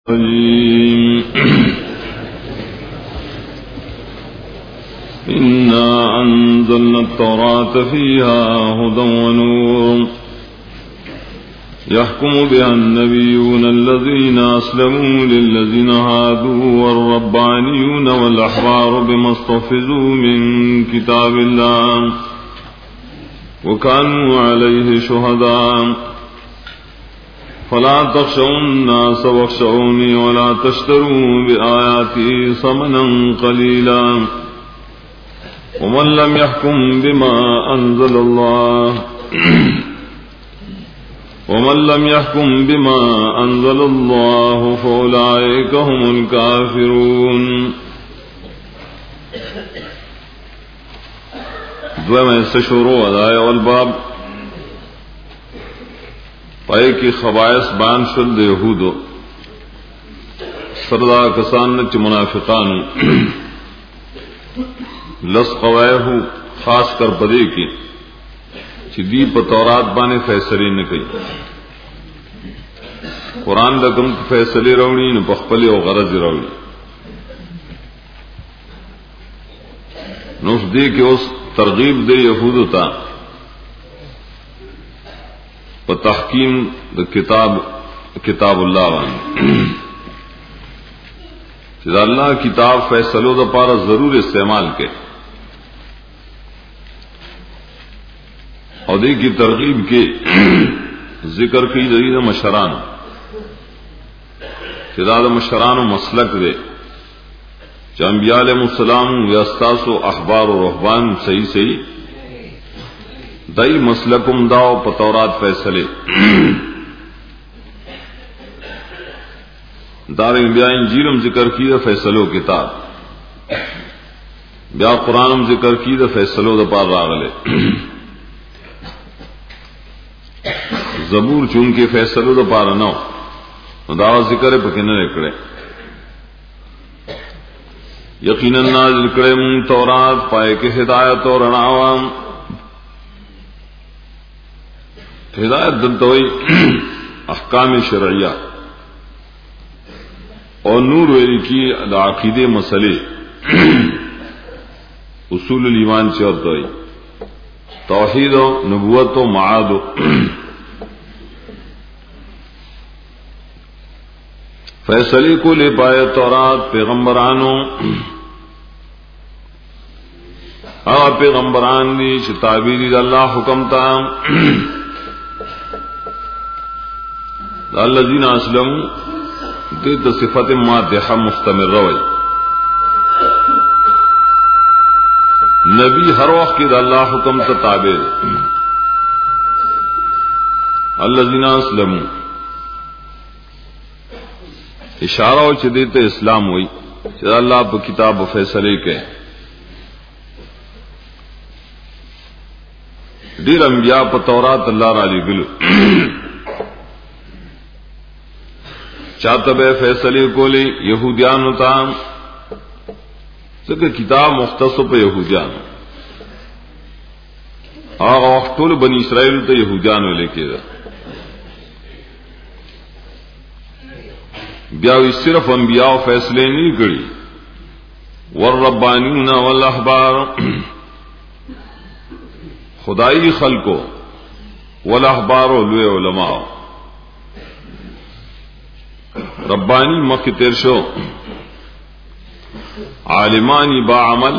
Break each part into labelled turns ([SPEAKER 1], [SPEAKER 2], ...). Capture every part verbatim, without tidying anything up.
[SPEAKER 1] إنا أنزلنا التوراة فيها هدى ونور يحكم بها النبيون الذين أسلموا للذين هادوا والربانيون والأحبار بما استحفظوا من كتاب الله وكانوا عليه شهداء فلا تخشوا الناس واخشوني ولا تشتروا بآياتي ثمنا قليلا ومن لم يحكم بما أنزل الله ومن لم يحكم بما أنزل الله فأولئك هم الكافرون. دوما استشوروا ودايا والباب پائے کی خبائث بان شد یہودو سردا کسان چ منافقان لس قوایہ خاص کر بدے کی چ دی پ تورات بانے فیصلے نہ کئی قرآن رقم فیصلے روڑی نہ بخپلے او غرض روڑی نو دے کہ اس ترغیب دے یہودو تا په تحکیم د کتاب کتاب الله باندې چې الله کتاب فیصلو د پاره ضرور استعمال کړي او دې کی ترغیب کې ذکر کوي د مشران چې دا د مشرانو مسلک دی چې انبیاء علیهم السلام یا استاسو احبار او رهبان صحیح صحیح دائی مسلکم داو پا تورات فیصلے دار بیا انجیلم ذکر کی دا فیصلو کتاب بیا قرآنم ذکر کی دا فیصلو دا پار راغلے زبور چونکہ فیصلو دا پار نو داو ذکر پکنے لکڑے یقیناً نازل کرے من تورات پائے کہ ہدایت اور رناوام ہدایت دلتوئی احکام شرعیہ اور نور ویلی کی عقیدے مسئلے اصول الایمان چورتوئی توحید و نبوت و معاد و فیصلے کو لے پائے تورات پیغمبرانوں آ پیغمبران دی شتابی دی اللہ حکم تا الذين اسلموا دې صفات مادحه مستمر وي نبی ہر وقت کې د الله حکم ته تابع دي الذين اسلموا اشاره او چې دې ته اسلام وي چې الله په کتاب او فیصله کوي ډیر انبیاء په تورات الله را لګلو چاہتا بے فیصلے کو لے یہودیان ہوتا کہ کتاب مختص پہ یہودیان آغا وقتول بنی اسرائیل تو یہودیان میں لے کے بیاوی صرف انبیاء فیصلے نہیں کری والربانیون والاحبار خدائی خلقو والاحبار لوے علماء ربانی مخی تیر شو عالمانی با عمل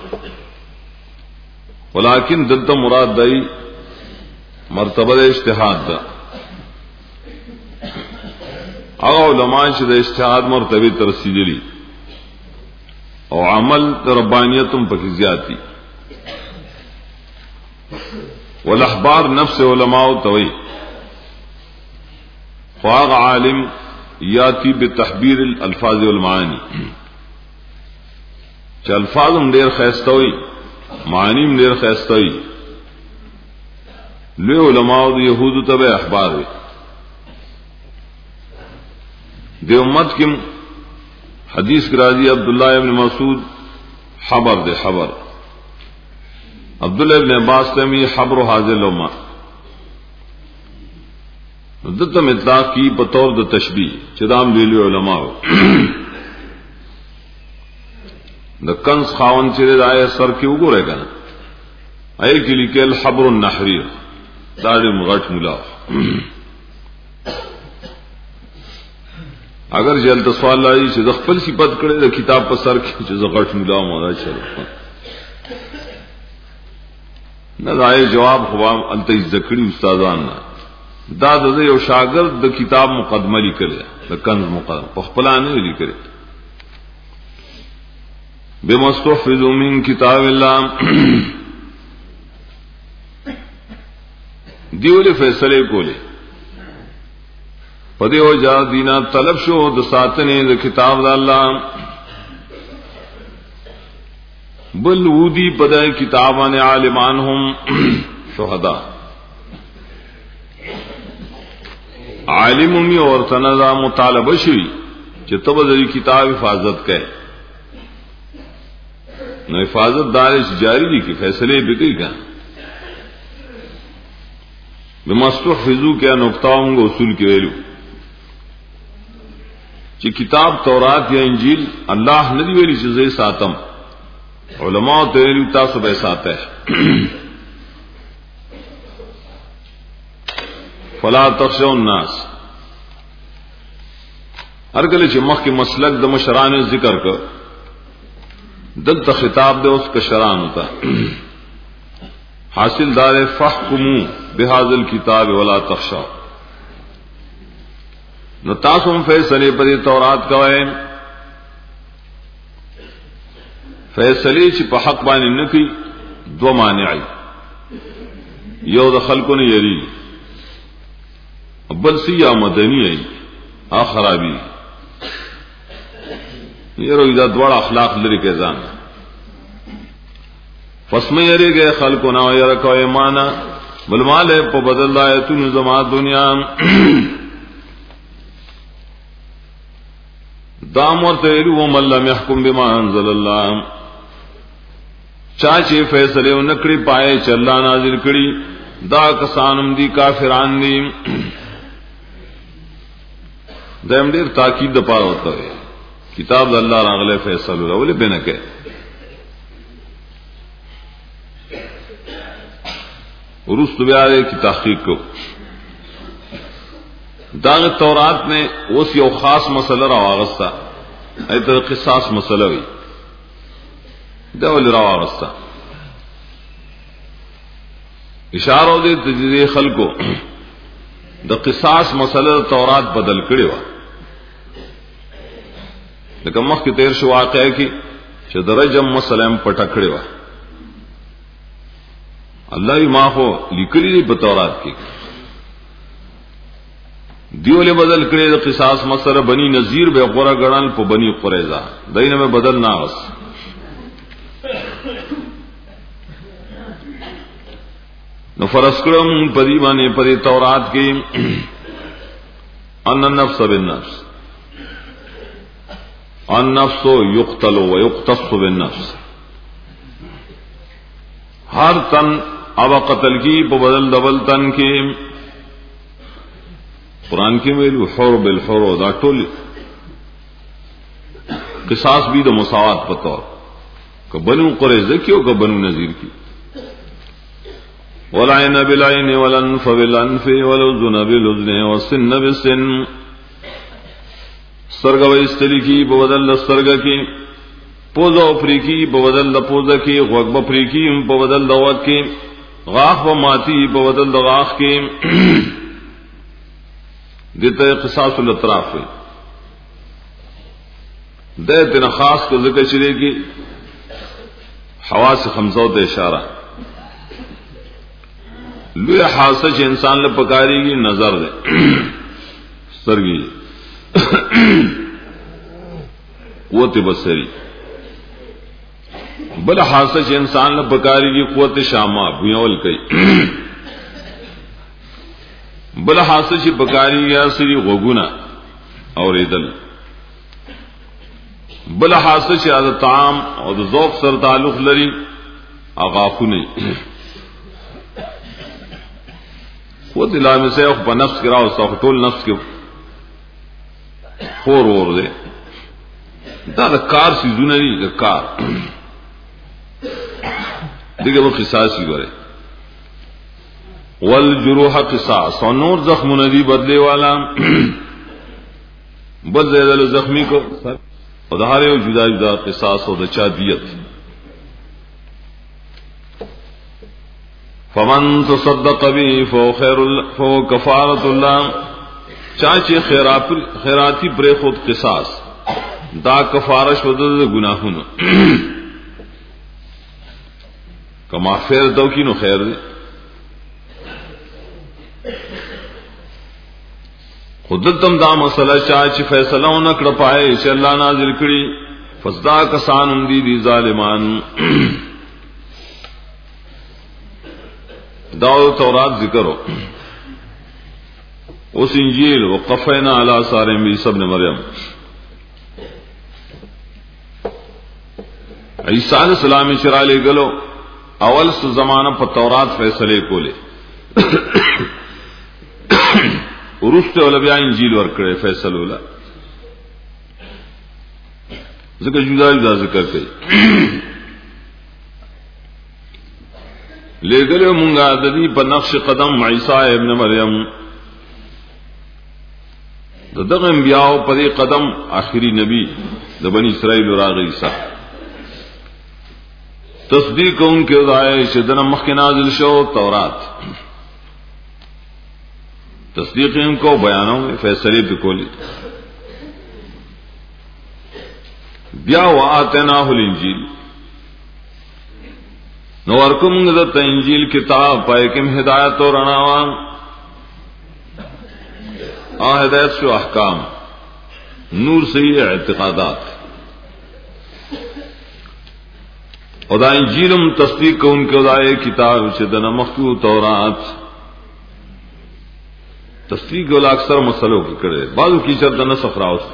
[SPEAKER 1] ولیکن دلتا مراد دائی مرتبہ دا اجتحاد دا اگا علماء چی دا اجتحاد مرتبہ ترسیدلی او عمل دا ربانیتم پکی زیادتی والاحبار نفس علماء توئی خواغ عالم یاتی بتحبیر الالفاظ والمعانی چا الفاظم دیر خیستوئی معانیم دیر خیستوئی لوی علماء دی یہود تبع احبار وی دی امت کم حدیث کرازی عبداللہ ابن مسعود حبر دے حبر عبداللہ ابن عباس تمی حبر حاضر لما دته مطلق کی په تور د تشبیه چې دام ویلي علماء د کنز خاون چې د آیه سر کې وګورئ کنه آیه کې لیکل حبر النحریر دا دې مغټ مولا اگر جلد سوال لای چې د خپل صفت کړي د کتاب په سر کې چې زغټ مولا مولا چلو نه راي جواب خو انته ذکری استادان دا د یو شاګرد د کتاب مقدمه لیکل د کنز مقدمه په خپل نه لیکل بمستحفظ من کتاب الله دیولې فیصله کوله په دې وجه دینا طلب شو د ساتنې د کتاب د الله بل ودی پدای کتابان عالمان هم شهدا عالم می اور تنازع مطالبه شي چې تب د کتاب حفاظت کړي نو حفاظت دار جاری دي کی فیصله به کوي کا بمستحفظو کې نقطاؤں اصول کې ویلو چې کتاب تورات یا انجیل الله نه دی ویلي چې زه ساتم علماء ته ویلي تاسو به ساته فلا تخشوا الناس هر کله چې مخکې مسلک د مشرانو ذکر کړ دلته خطاب د اوس کشران ہوتا حاصل دار فحکموا بهذا الكتاب ولا تخشوا نو تاسو هم فیصله پر تورات کوئ فیصله چې په حق باندې نه کوي دو مانعي یو د خلکو نه یری بل سیا مدنی ای اخرابی یرو دا دوړ اخلاق لري کې ځان فسمه یری کې خلکو نه یره کوي معنا بل مال په بدل آیتونو زما دنیا دامور ته یو من لم يحكم بما انزل الله چا چې فیصله ونکړي پائے چې الله نازل کړي دا کسانم دي کافران دي دیم ډیر تاکید د پاره وته کتاب د الله راغله فیصله ولې بنه کې ورستو بیا کی تحقیق کو دا تورات نے اوس یو خاص مسله راوغستا ایته قصاص مسله وی دا ول راوغستا اشاره دې تجدید خلکو د قصاص مسله تورات بدل کړي و لکه مخکې تیر شو واقعي کې چې درجم مسله پټ کړي و الله یې ما خو لیکلي په تورات کې دیولې بدل کړي د قصاص مسله بني نذیر به غوړه غړل په بني قریظه دینه به بدل نه اوس نو فرض کړم په دې باندې په تورات کې ان النفس بالنفس النفس يقتل ويقتص بالنفس ہر تن اب قتل کی په بدل دبل تن کې قرآن کې ویلو حر بالحر دا ټول قصاص بھی د مساوات په تور ک بنو قریظه کې او ک بنو نذیر کې والعين بالعين والانف بالانف والاذن بالاذن والسن بالسن سرګ وایستلی کی په بدل سرګ کې پوزو افریقی په بدل د پوزه کې غوږ بفریقی په بدل د غوږ کې غاخ و ماتی په بدل د غاخ کې دته قصاص الاطراف دته نه خاص کو ذکر چره کې حواس خمسو ته اشاره لوی حاسه چې انسان له پکاريږي نظر ده سترګي قوت بصری بل حاسه چې انسان له پکاريږي قوت شامه بيول کوي بل حاسه چې پکاريږي اصلي غوګونه اوریدل بل حاسه چې د طعام او د ذوق سره تعلق لري اغافونه وہ دلا میں سے په نفس کې راوسته ټول نفس کې خور ور دے دا د کار سيزونه دي د کار دغه و قصاص وګوره والجروح قصاص او نور زخمونه دي بدله والا بل زیدل زخمی کو او د هر یو جدا جدا قصاص او د چا دیت فمن تصدق به فهو خير فهو كفاره الله چاچے خیراتی پر خود قصاص دا کفارہ شد گناہوں کما خیر دو کی نو خیر دے خودتم دا مسئلہ چاچ فیصلہ نکڑ پائے چې اللہ نازل کړي فسدا کسان دی دی ظالمان دا تورات ذکر ہو اس انجیل وقفینا علی آثارهم عیسی ابن مریم عیسی علیہ السلام چرا لے گلو اول سے زمانہ پر تورات فیصلے کو لے ورسته علماء انجیل ورکړي فیصل ولا ذکر جدا جدا ذکر کوي لګلو مونږه د دې په نقش قدم عیسی ابن مریم دغه انبیاء په دې قدم آخري نبی د بنی اسرائیل راغی عیسی تصدیق اونکه ودای چې دنه مخکې نازل شو تورات تصدیق ان کو بیانوں میں فیصلے بکولی بیا واتناہ الانجیل نو ورکم دت انجیل کتاب پای کم ہدایت اور رڼاوان ا ہدایت شو احکام نور سے اعتقادات خدا انجیلم تصدیق ان کے خدای کتاب سے دنا مخکو تورات تصدیق ولا اکثر مسلوں کی کرے بعض کی چر دنا سفرا ہوتے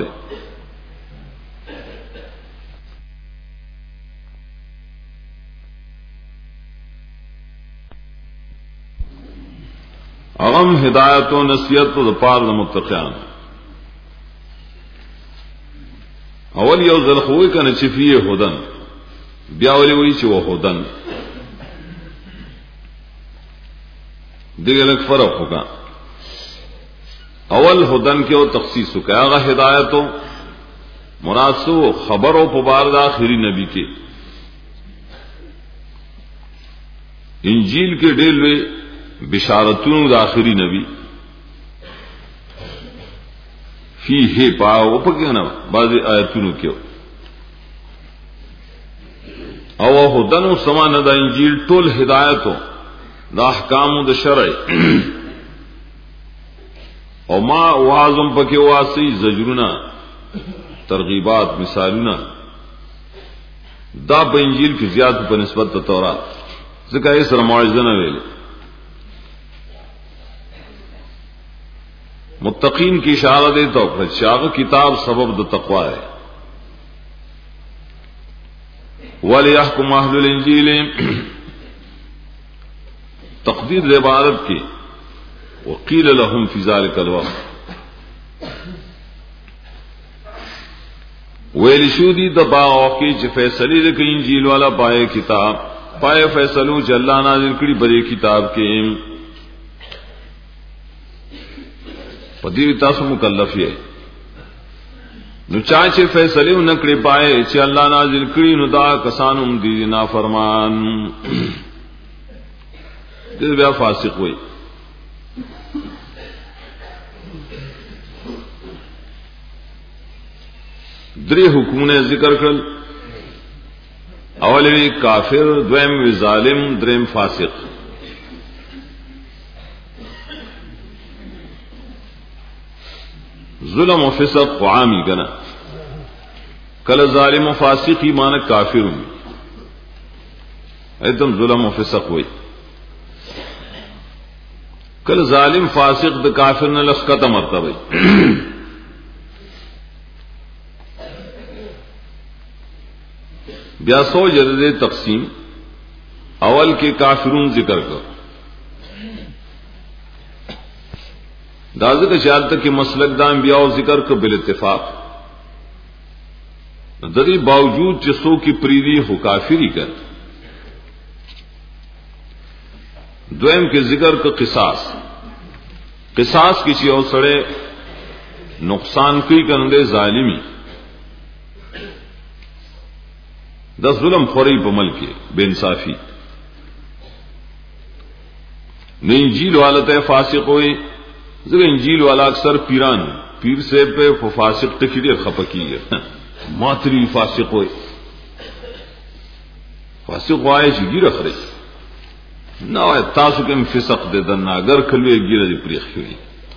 [SPEAKER 1] اغم ہدایت و نصیحت و پار متقیان اول یو ذل خوې کنه چې فيه هدن بیا ولي وی چې و هدن دغه لک فرق ہوگا اول هدن کې او تخصیص کا هغه ہدایت مناسو خبرو په بار د اخري نبی کې انجیل کې ډېر وی بشارتونو د اخري نبی فيه پاو په کنه بعض آیتونو کې او هدن سمان د انجیل ټول هدایتو د احکام د شرع او ما وازم پکې واسي زجرنا ترغیبات مثالونه دا په انجیل کې زیات په نسبت ته تورات ځکه یې سره موعظه نه ویل متقین کی اشاره دے تو شاغ کتاب سبب د تقوا ہے وليحكم اهل الانجيل تقدیر عبارت کی وقیل لهم فی ذلك الوقت ویل شو دی د باغ کی چې فیصله د انجیل والا پائے کتاب پائے فیصلو چې الله نازل کړي بری کتاب کې پدې تاسو مکلف یې نو چا چې فیصله نکړي پائے چې الله نازل کړي نو دا کسانم دي نافرمان دې بیا فاسق وي درې حکمونه ذکر کړل اول وی کافر دویم وی ظالم دریم فاسق ظلم و فسق عامی کنا کل ظالم و فاسق ایمان کافر ہوئی ایدم ظلم و فسق ہوئی کل ظالم فاسق د کافر نے لسکت مرتبہ بیا سو جدد تقسیم اول کے کافرون ذکر کر दाज़ के ख्याल तक कि मसलक दा अंबिया और जिक्र को बिल इत्तिफाक दरी बावजूद जिसो की प्रीति हो काफिरी कर द्वैम के जिक्र का किसास किसास किसी और सड़े नुकसान की करने जालिमी दस जुल्म खोरी पमल के बेइंसाफी न इंजील वाला तय फासिक हुई इंजील वाला अक्सर पीरान पीर से पे फासिक टिकड़े खपकी है मातरी फासिक हुए फासिक वाए गिर रख रही ना तासु के फिसक दे दन्ना अगर खलवे गिर प्रिय हुई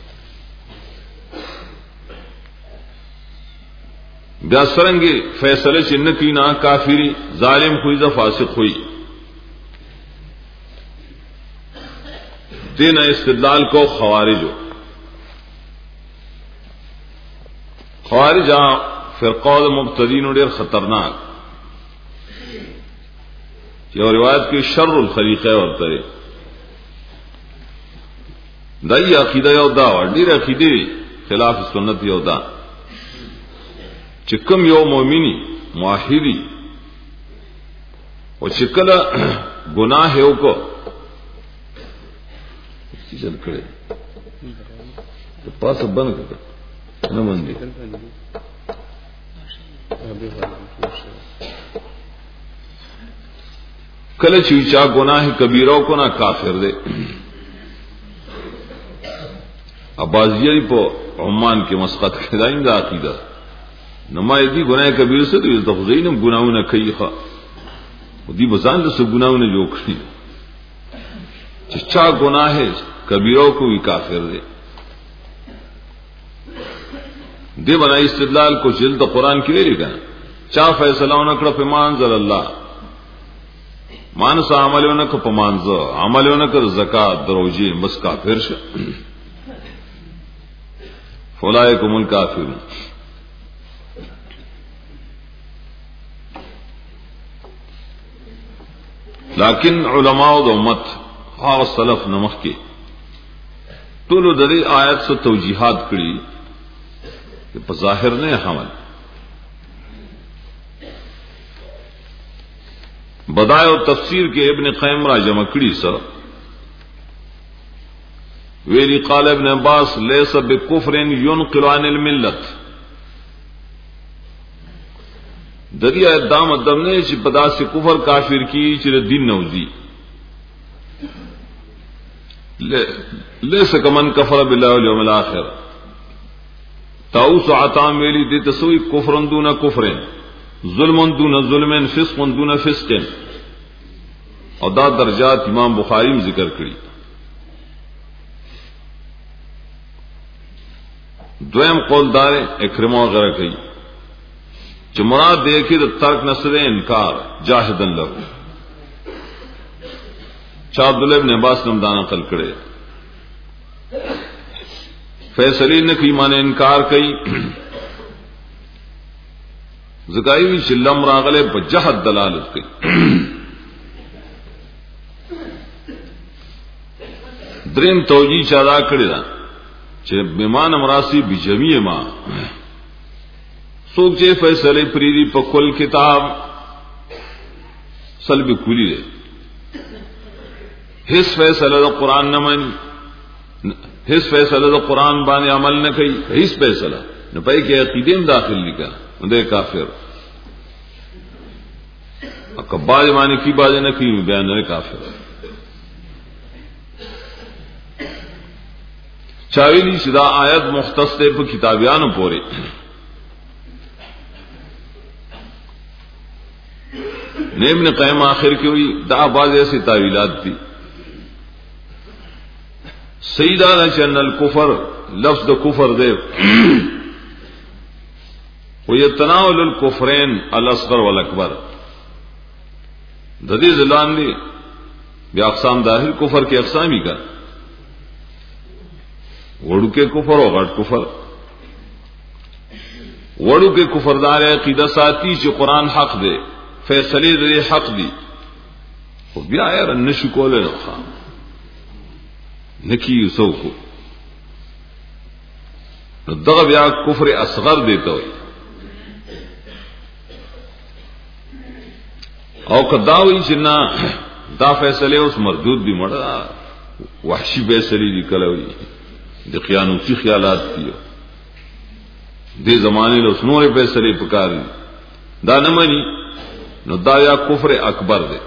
[SPEAKER 1] ब्यासरंगे फैसले चिन्ह की ना काफिरी जालिम खुईजा फासिक हुई देना इस्तिदलाल को खवारिजो खवारिजा फिरकौद मुब्तदीन और खतरनाक यह रिवायत की शर्रुल खलीक़े और तरे दाई अकीदा योदा वडीर अकीदे खिलाफ सुन्नत योदा चिकम यो मोमिनी मुआहिदी और चिकला गुनाह है को चल खड़े तो पास बंद कर न मंदी कल चीचा गुनाह कबीरों को ना काफिर दे अब्बाजियरी पो उम्मान के मस्कत खिदाइंदा अकीदा नमायदी गुनाह कबीर से तो तो खुद ने गुनाहों ने कई खा दी बजान तो सब गुनाहों ने जो करी चिच्चा गुनाह है कबीरों को भी काफिर दे दे बनाई इस्तिदलाल को जिल्द कुरान की ले लिखा चा फैसला नकड़ पिमान जल अल्लाह मानस अमल नक पमानज अमल नकर ज़कात दरोजे बस काफिर फौलाए कुमुल काफिर लाकिन उलमा व उम्मत हा सलफ नमक के तो दरे आयत से तौजीहात करी कि बज़ाहिर ने हमल बदाय और तफसीर के इब्न क़य्यिम राजमकड़ी सा वेली क़ाल इब्न अब्बास लैस बिकुफ्रिन युनक़िलु अनिल मिल्लत दरिया दाम दमने ची पदा से कुफर काफिर की चिर दिन नौजी लैस कमन कफर बिल्लाहि वल यौमिल आखिर ताउस आताम वेली दे तसोई कुफ्रन दूना कुफ्रिन जुल्मन दूना जुल्मन फिस्कन दूना फिस्कन और दा दर्जात इमाम बुखारी में जिक्र करी द्वैम कौलदार इक्रिमा वगैरह कही जो मुराद देखी तो तर्क नसरे इनकार जाहिदन लहू शाह इब्न अब्बास नमदाना कल करे फैसली ने की माने इनकार कई जकाई भी चिल्लम रागले बजहत दलालत कई द्रेम तोजी चादा कड़ेदा चे बेमान अमरासी बिजमी मां सोचे फैसले प्रीरी पकुल किताब सलबी कुली दे हिस फैसला तो कुरान न मन हिस फैसला तो कुरान बाने अमल न कई हिस फैसला न पाई के अकीदे में दाखिल लिखा उदय काफिर कब्बाज माने की बाजे न की बयान न काफिर चावेली सिदा आयत मुख्तस दे पर किताबियान पोरे नेम ने क़य्यिम आखिर की हुई दा बाज ऐसी तावीलात थी सईदा न चन्नल कुफर लफ्ज कुफर दे वो ये तनावुल कुफरैन अल असगर वल अकबर ददी जिलान दी बेअक़साम दाहिर कुफर के अक़साम ही का वड़ू के कुफर और घट कुफर वड़ू के कुफरदार अकीदा साथी जो कुरान हक दे फैसले दे हक दी वो ब्या यार नशुकोले रखा नकी सौ को نو دغه بیا کفر اصغر دیته وي او کداوی چې نه دا فیصله اوس مردود دي مړه وحشي فیصله دي کلوي د قیانوتی خیالات دي دې زمانه له نور فیصله پکاري دا نه مانی نو دا یا کفر اکبر دی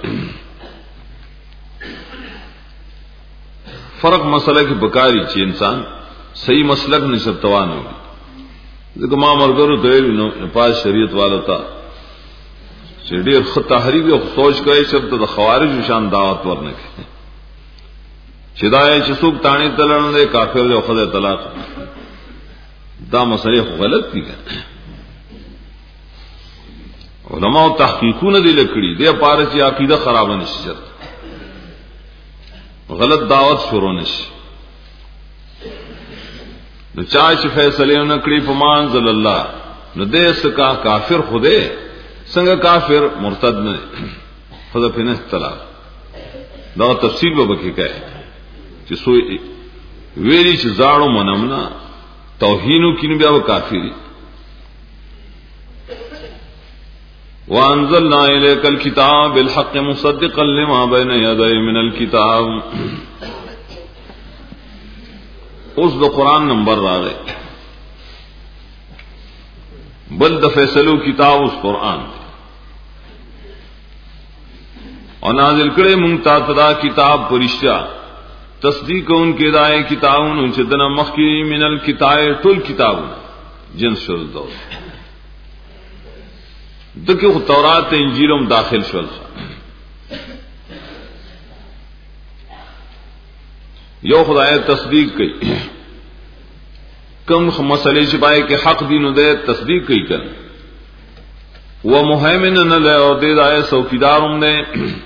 [SPEAKER 1] فرق مسئلہ کی بکاری چې انسان صحیح مسلک نشب توان ہوگی ځکه ما مرګرو ته نو پاس شریعت والو ته چې ډېر خط تحریک او سوچ کوي چې د خوارج شان دعوت ورنکړي چې دا چې څوک تانی تلل نه کافر دی او خدای طلاق دا مسئله غلط دي علماء تحقیقونه دي لکړي د پاره چې عقیده خراب نشي غلط دعوت شروع نشي نو چا چې فیصله نه کړی په منزل الله نو دې سکا کافر خوده څنګه کافر مرتد نه خدا په نه طلاق دا تفصیل به وکړي کوي چې سو ویلي چې زاړو منمنا توهینو کینو بیا کافری وانزلنا الیک الکتاب بالحق مصدقا لما بین یدی من الكتاب اوس د قران نمبر راغی بل د فیصلو کتاب اوس قران او نازل کړي مونږ ته دا کتاب پرشتیا تصدیق ان کے دائے کتابوں چدنا مخی من الکتاب ټول کتابونه جنس شول دو دغه تورات انجیلم داخل شول یو خدای تصدیق کوي کوم مسئلے چې پای کې حق دین او د تصدیق کوي کړه و مهیمن نه له او د دای څوکیداروم نه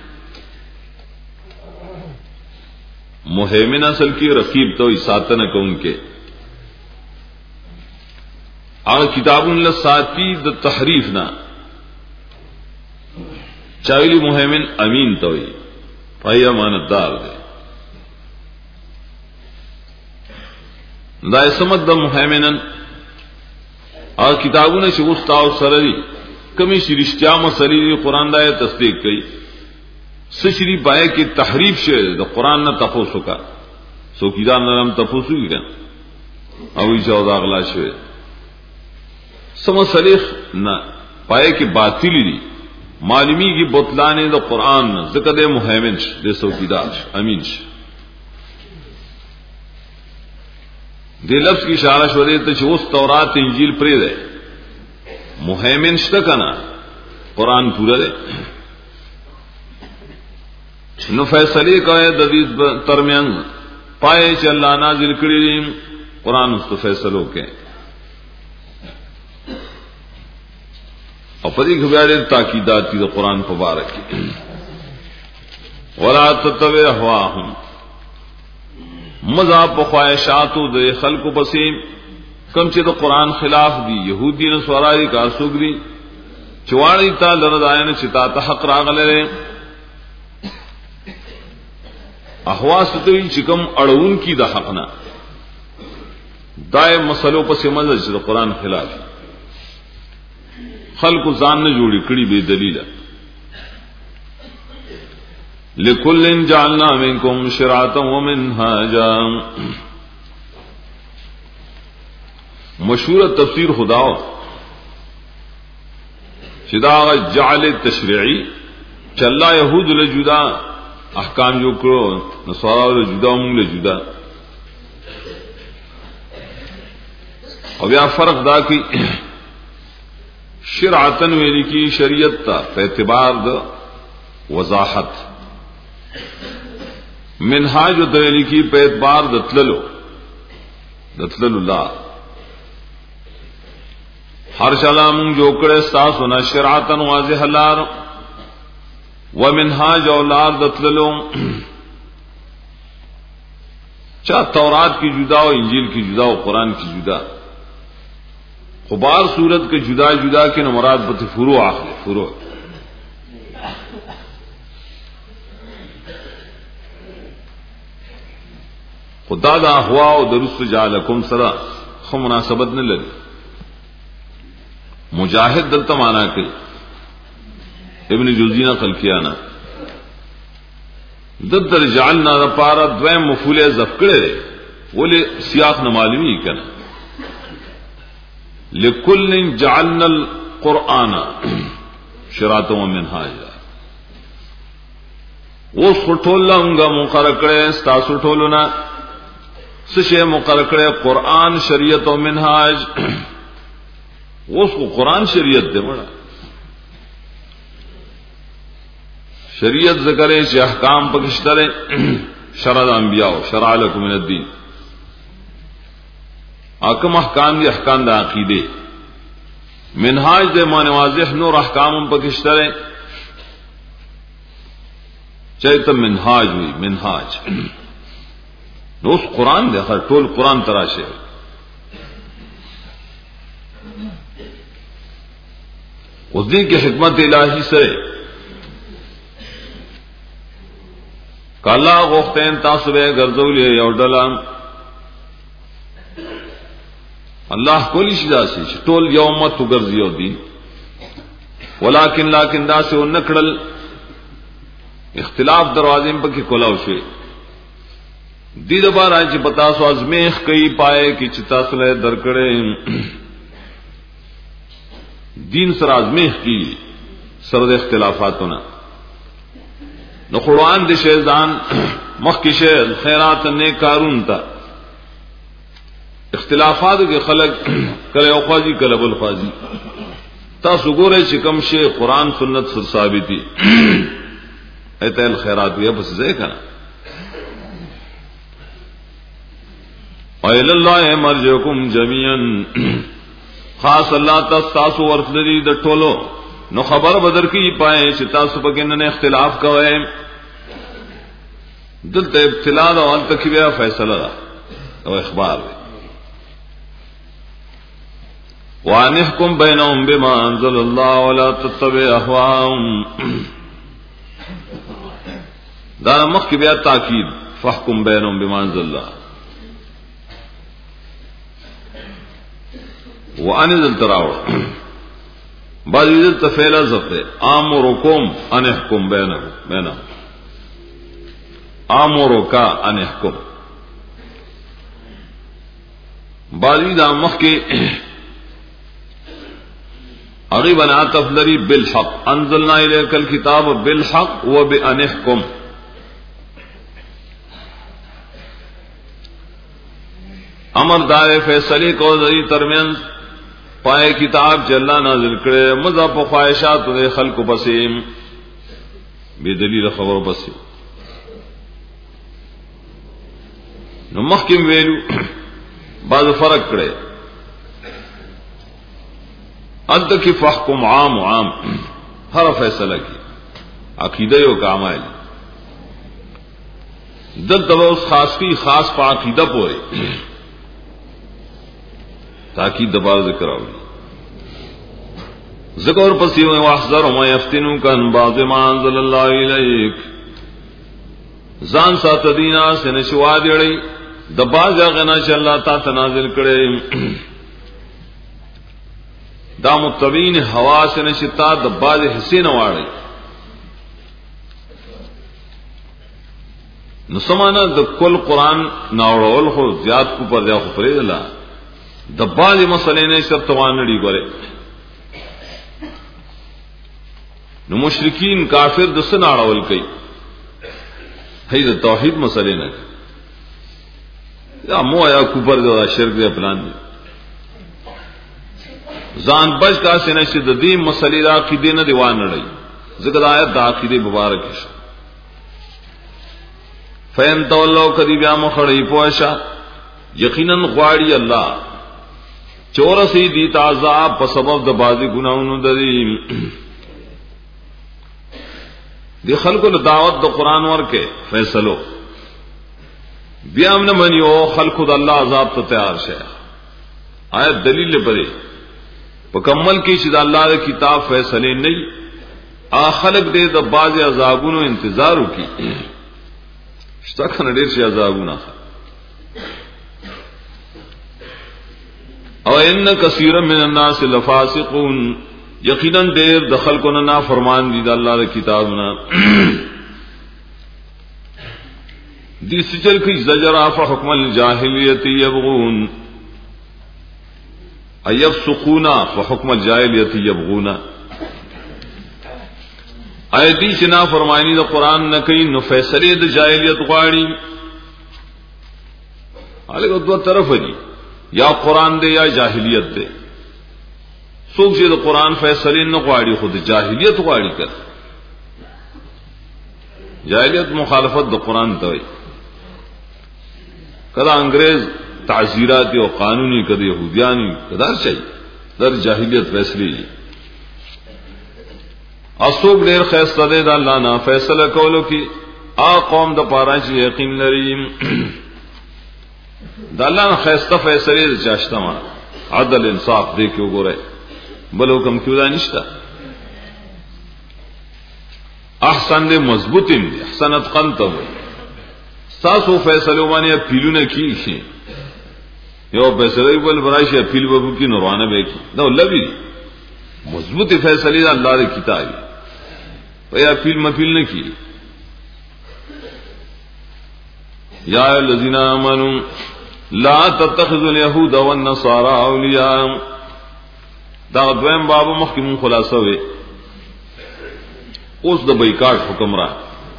[SPEAKER 1] مهیمن اصل کی رقیب تو ساتنه کوونکې هغه کتابون له ساتي د تحریف نه چاویلی مهیمن امین تو وي پای امانتدار دی دا سمد د مهیمنن هغه کتابونه چې واستاو سره دي کمی شریشتیا مسلې قرآن دا تصدیق کوي سشری پائے کی تحریف سے دا قرآن نہ تفوسو کا سو کیدان نرم تفوسو کی کن اوی چودا اغلا شوئے سم صلیخ نہ پائے کی باطلی دی معلومی کی بطلانے دا قرآن نہ ذکر دے مہیمن ش دے سو کیدان ش امین ش دے لفظ کی اشارہ شو دے تا اس تورات انجیل پرے دے مہیمن شتا کنا قرآن پورا دے نو فیصله کوي د دې ترمیان پای چې الله نازل کړی قرآن است فیصلو کې او په دې کې بیا د تاکیدات د قرآن په اړه کې ولا تتبع اهواهم مذهب په خواهشاتو د خلکو پسې کم چې د قرآن خلاف دي يهودي نه سواري کار سوګ دي چواړی تا لرداینه چې تا ته حق راغله احواس ته چې کوم اړون کی د حق نه دای مسلو په سمجه چې د قرآن خلاف خلق ځان نه جوړی کړي به دلیل لکل جعلنا منکم شرعة ومنهاجا مشهور تفسیر خدا چې دا جعل تشریعی چې الله يهود له جدا احکام جو کړو نصارا له جدا موږ له جدا او بیا فرق دا کی شرعتن ویل کی شریعت تا په اعتبار د وضاحت منهاج ویل کی په اعتبار د تللو د تللو الله ہر شلام جو کڑے ساس ہونا شرعتن واضح لار ومنهاج اولاد دتللو چا تورات کی جدا و انجیل کی جدا و قرآن کی جدا خبار صورت کے جدا جدا کے مراد بت فروع آخر فروع خدا دا ہوا و درست جعلکم سرا خو مناسبت نه لري. مجاهد دلته معنا کوي ابن جوزی نقل کیانا دد جعلنا لپاره دویم مفعول ظرف کړي ولې سیاق نه معلومي کنه. لكل جعلنا القرآن شراطا ومنهاجا. اوس ټولنګه مقرر کړي تاسو ټولونه څه شی مقرر کړي قرآن شریعت او منهاج. اوس کو قرآن شریعت دی وړه شریعت ذکر ہے چې احکام پکشتره شرع الانبیاء شرع لكم من الدین. احکام احکام دی احکام د عقیده. منهاج دے معنی واضح نور احکام پکشتره چایته منهاج وی منهاج نو اس قرآن دے هر ټول قرآن تراشه. اس دین کی حکمت الہی سره کالا غوختین تاسو به ګرځولې یو ډلان الله کولی شي داسي چې ټول یو امت وګرځيو دي ولکن لکن داسې ونکړل اختلاف دروازې په کې کولاو شي دې د بار چې پتا سو ازمیخ کوي پائے کې چې تاسو له درکړې دین سره ازمیخ کی سره د اختلافاتونه. نو قرآن دے شیزان مخکشه خیرات نیک کارون تا اختلافات کے خلق کله او خوازی کله بل خوازی تاسو ګورئ چې کوم شی قرآن سنت سره ثابتي ایت الخيرات یې بس ځای کنه. ایل الله مرجوکم جميعا خاص الله تاسو ورتلې د ټولو نو خبر بدر کی پائے چې تاسو په کې نه اختلاف کوئ دلته ابتلاء او ان تک بیا فیصله او اخبار وانحكم بينهم بما انزل الله ولا تتبع اهواهم. دا مخ بیا تاکید فحكم بينهم بما انزل الله وانزل تراو بعض عزت تفعیل زفر آمرکم ان احکم بینکم بینکم آمرکا ان احکم. بعض دا مخ کے اغیب ان عطف لری بالحق انزلنا الیک الکتاب بالحق و بان احکم. امر دار فیصلے کو ذری ترمین پائے کتاب جلا نازل کرے مذا په خواہشات د خلق بسیم بے دلیل خبر بسیم. نو مخکم ویلو بعض فرق کرے انت کی فحکم عام عام ہر فیصلہ کی عقیدہ و کامائل دل دبا اس خاص کی خاص پا عقیدہ پورے تاکید دبار ذکر آؤ ذکر پسی ہوئے واحذر ما یفتنو کن بعض ما انزل اللہ الیک زان سات دینا سے نشوا دیڑی دباز اغنا چا اللہ تا تنازل کرے دا متبین ہوا سے نشتا دباز حصے نواڑی نسمانا دا کل قرآن ناوڑول خو زیاد کو پر دیا خو فرید اللہ دباز مسئلے نے شرط وانڑی گورے نو مشرکین کافر د سناړول کوي هي د توحید مسئلے نه یا مو یا کوپر دا شرک دی پلان دی ځان بچ کا سینه چې د دې مسئلې د عقیدې نه دیوان لړۍ ذکر آیت د عقیدې مبارک شي فین تولو کدی بیا مخړی پوښا یقینا غواړي الله چورسی دی تعذاب په سبب د بازي ګناونو د دې دی خلقو له دعوت د قران ورکه فیصلو بیا امن منیو خلقو د الله عذاب ته تیار شه آیت دلیل پرې مکمل کی چې د الله د کتاب فیصله نه ا خلق دې د باز عذابونو انتظار وکي شته کنه ډېر شي عذابونه او ان کثیر من الناس لفاسقون یقینا ډیر د خلکو نه نافرمان دي د الله د کتابونو دي سچل کی زجر اف حکم الجاهلیت یبغون ایفسقون فحکم الجاهلیت یبغون ایدی شنا فرمایلی د قران نه کوي نو فیصله د جاهلیت غواړي الګو دوه طرف دي یا قران دی یا جاهلیت دی څوک چې د قران فیصله نه غواړي خود جاهلیت غواړي کړ جاهلیت مخالفت د قران ته وي کله انګريز تعزیرات او قانوني کده يهوديان کدار شي در جاهلیت فیصله دي اسوب ډیر خیسته ده د الله نه فیصله کولو کې ا قوم د پاره چې یقین لري د الله نه خیسته فیصله چاشته ما عدل انصاف دې کې وګوره بل حکم کې ودا نشته احسن دې مضبوط دې احسنت قنته تاسو فیصله باندې پیلونه کیږي یو فیصله بل برایشه پیل وبو کې نورانه به کی نو لبي مضبوط فیصله الله دې کتاب یا پیل مپیل نه کی یا الذین آمنوا لا تتخذوا اليهود والنصارى اولیاء دا دویم باب مخکمون خلاصه وي اوس د بایکاټ حکم را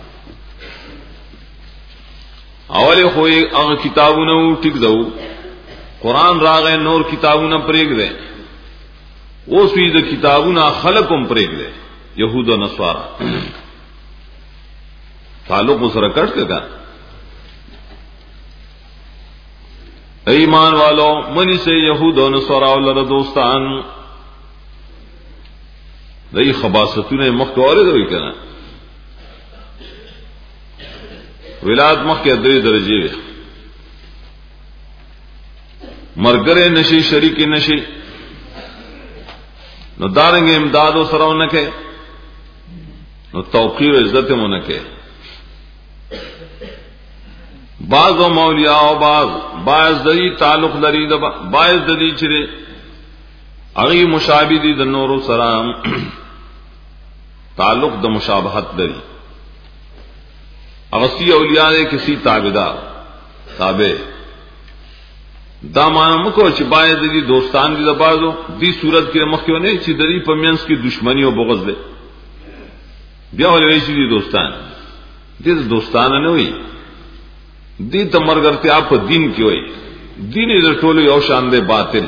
[SPEAKER 1] اوله خو هغه کتابونه ټیک دو قران راغې نور کتابونه پرېګ دې اوس وی د کتابونه خلقم پرېګ دې يهود او نصارا تعلق سره کټ کړه ایمان والو منی سے یہود و نصارا ولر دوستان دای خباستونه مخکوره دوی کنه ولادت مخکې درې درجه وي مرګره نشي شریک نشي نو دارنګ امداد او سره ونکه نو توقیر عزت مونکه بعض مولیاء او بعض بعض دې تعلق لري د بعض دې چې هغه مشابه دي د نور سلام تعلق د مشابهت لري اغسی اولیاء دې کسی تابعدار تابع دا معنی کو چې باید دې دوستان دي د بعضو دې صورت کې مخکې نه چې دې په منځ کې دشمنی او بغض ده بیا ولې چې دوستان دې دوستان نه وي دې تمرګرته په دین کې وي دین دې ټولو یو شان دې باطل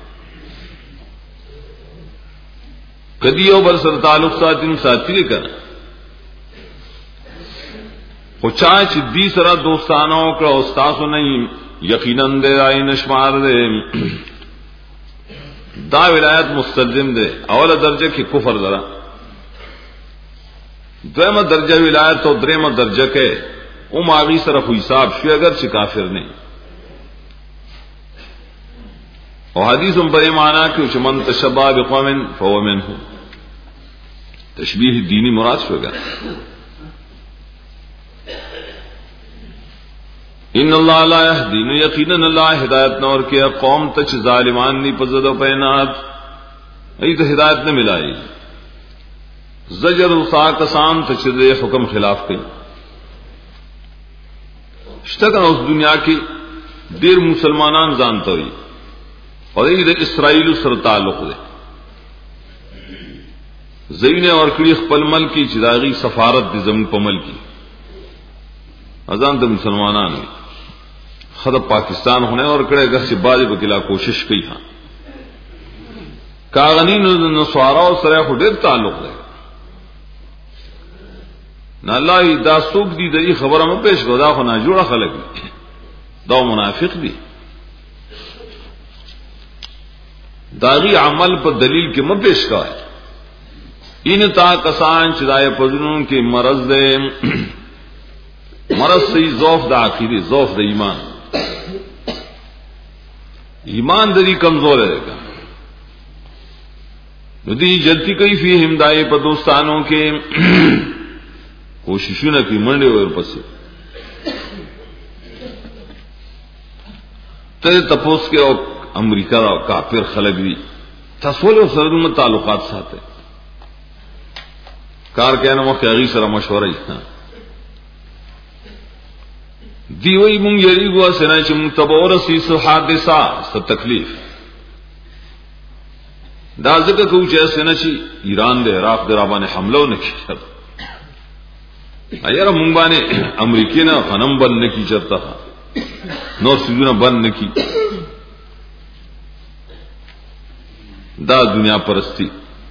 [SPEAKER 1] کدی یو بل سره تعلق ساتین ساتي کړه او چا چې دې سره دوستانو کړه استادو نه یقینا دې آی نشمار دې دا ولایت مستلزم دې اوله درجه کې کفر درا دویمه درجه ولایت او دریمه درجه کې او ماغي سره خو حساب شو اگر چې کافر نه او حدیثم پر معنا کې چې من تشبہ بقوم فهو منهم تشبیه دینی مراد شوګا ان الله لا يهدي نو یقینا الله هدایت نور کې قوم ته چې ظالمان ني پزد او پینات ایت هدایت نه ملایي زجر الصا کسان ته چې حکم خلاف کوي شتګه اوس دنیا کې ډیر مسلمانان ځانته وي او دې د اسرائیل سره تعلق دی زینه اور کړي خپل ملک چې داغي سفارت د زمون په ملک اذان د مسلمانانو خدای پاکستان هونه اور کړي اگر چې باندې په کلا کوشش کوي ها کاغنین نو سوارا سره خو ډیر تعلق دی نه الله دا سوق دي د خبره مې پېښ کو دا خو نه جوړه خلک دا منافق دي داغي عمل په دلیل کې مې پېښ کاوه ان تا کسان چې دای پزونو کې مرض ده مرض سي ضعف د عقیده ضعف د ایمان ایمان د دې کمزور دی نو دې جلتی کوي فيهم دای په دوستانو کې کوششونه کوي منډه ورپسې ته تپوس کې او امریکا او کافر خلک دي تاسو له سره تعلقات ساتي کار کینو مخ هغه سره مشوره یې دی وی مونږ یریګو سره چې مونږ تبور سي سو حادثه ست تکلیف دا ځکه کوم چې سره چې ایران د عراق د رابانه حمله ونکړي ایر مونږ باندې امریکای نه غنم بند نکی چرتا نور سيزونه بند نکی دا دنیا پرستی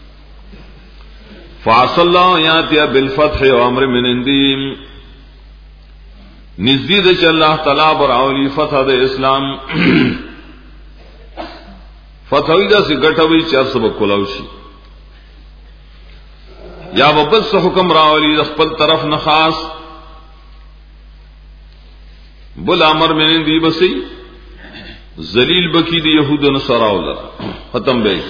[SPEAKER 1] فاصل الله یاتیا بالفتح و امر من اندیم نزدید چې الله تعالی بر اولی فتح د اسلام فتحوی دا سی گٹھوی چار سبق کلاو شي یا وبس حکم راولی خپل طرف نه خاص بل امر من دی بسی ذلیل بکی دی یہود و نصارا ولا ختم به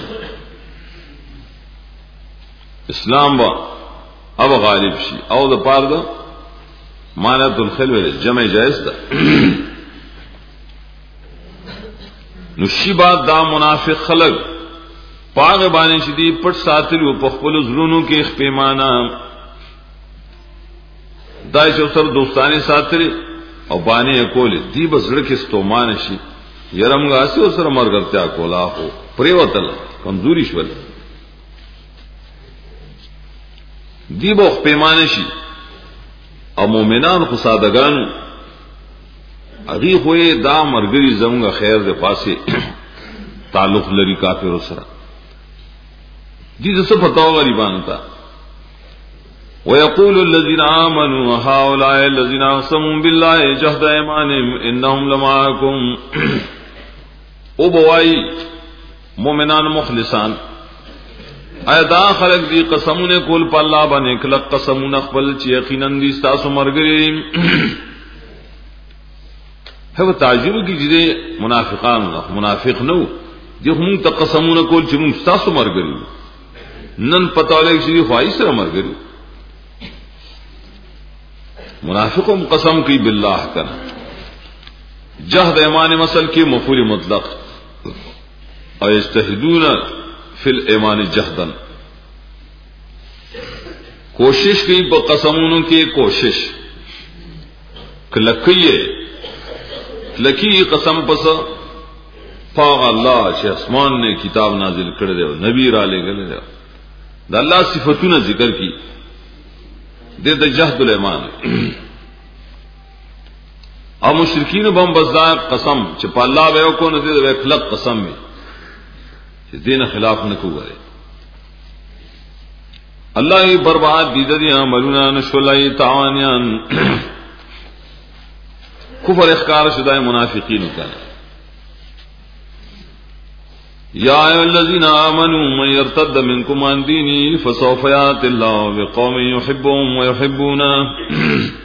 [SPEAKER 1] اسلام با اب غالب شي او د پاره دا مانت الخلوه جمع جائز ده نشیبات دا منافق خلق پاغ باندې چې دی پټ ساتلو په خپل زړونو کې خپېمانه دای چې سره دوستانه ساتري او باندې کول دی بسړه کې ستومان شي يرمغه اسو سره مرګرتیا کولا هو پریوتل کمزوري شول دی بو خپېمانه شي او مؤمنان خو سادهګانو اغي خوې دا مرګري زموږه خیر ده پاسه تعلق لري کافر سره دي څه فتاو غریبانو ته ويقول الذين آمنوا هؤلاء الذين اقسموا بالله جهد ايمانهم انهم لمعكم او بوای مؤمنان مخلصان ادا خلق دی قسمونه کول په الله باندې کله قسمونه خپل چې یقینا دي تاسو مرګري هغه تعجب کی چې منافقان منافق نو دي هم ته قسمونه کول چې موږ تاسو مرګري نن پتا لګی چې خوای سره مرګري منافقم قسم کی بالله کنا جهد ایمان مسل کی مفعول مطلق او یجتهدون فی الایمان جهدا کوشش کی په قسمونو کې کوشش کلکیه لکی قسم پس پاغ الله چې اسمان نے کتاب نازل کړی دی او نبی را لګل دی د الله صفاتونه ذکر کی د د جهد الایمان او مشرکین بم بزار قسم چې په الله به کو نه دی د اخلاق قسم می چې دین خلاف نه کوی الله ای برباد دي د عملونه نشولای تعانیان کفر اخکار شدہ منافقین کنا یا ایھا الذین آمنوا من یرتد منکم عن دینه فسوف یأتی اللہ بقوم یحبهم ویحبونه